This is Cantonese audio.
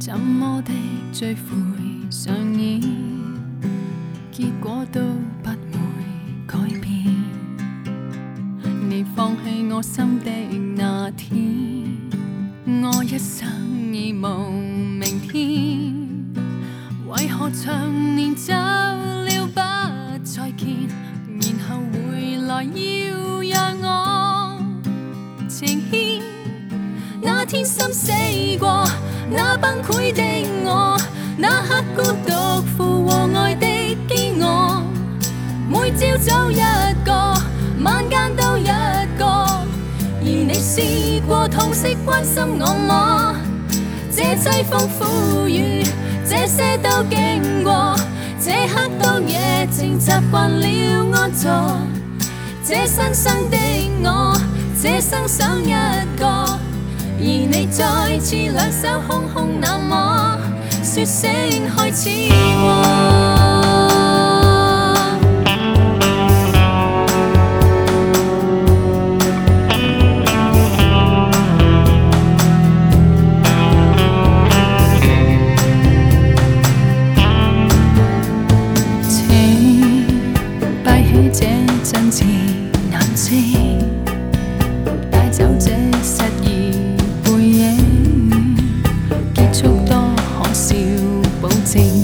怎麼的追悔上演，結果都不會改變。你放棄我心的那天，我一生已無明天。為何長年走了不再見，然後回來要讓我情牽？那天心死過，那崩潰的我，那刻孤獨負和愛的飢餓，每朝早一個，晚間都一個。而你試過痛惜關心我麼？這凄風苦雨，這些都經過，這刻到夜靜習慣了安坐。這新生的我，這生想一個。而你再次兩手空空，那麼說聲開始請擺起這真摯難知，帶走這失意背影，結束多可笑保證。